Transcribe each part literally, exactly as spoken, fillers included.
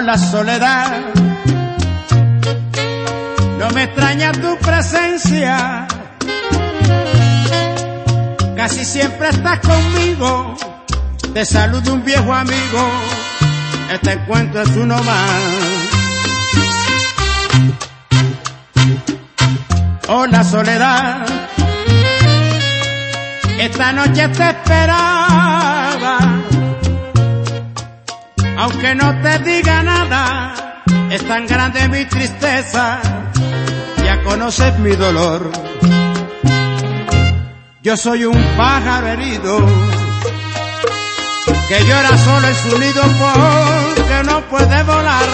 Hola soledad, no me extraña tu presencia, casi siempre estás conmigo, te saluda un viejo amigo, este encuentro es uno más. Hola soledad, esta noche te esperaba, aunque no te diga nada, es tan grande mi tristeza, ya conoces mi dolor. Yo soy un pájaro herido, que llora solo en su nido porque no puede volar.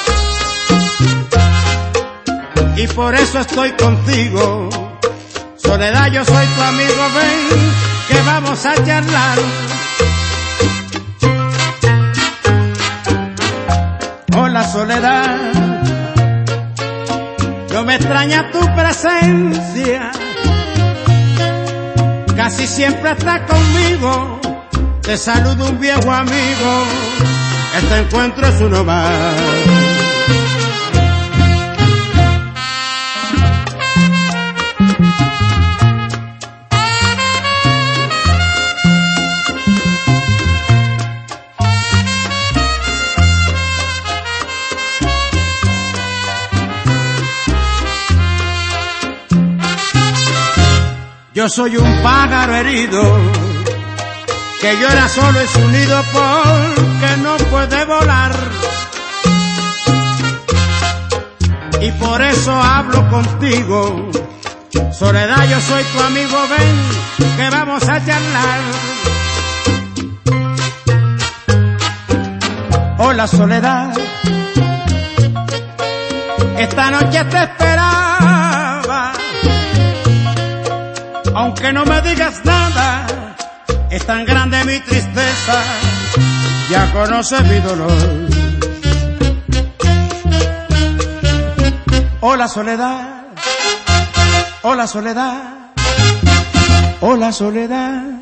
Y por eso estoy contigo, soledad, yo soy tu amigo, ven, que vamos a charlar. Hola soledad, no me extraña tu presencia, casi siempre estás conmigo, te saludo un viejo amigo, este encuentro es uno más. Yo soy un pájaro herido, que llora solo en su nido porque no puede volar. Y por eso hablo contigo, soledad, yo soy tu amigo, ven, que vamos a charlar. Hola soledad, esta noche te esperaba, aunque no me digas nada, es tan grande mi tristeza, ya conoces mi dolor. Hola soledad, hola soledad, hola soledad.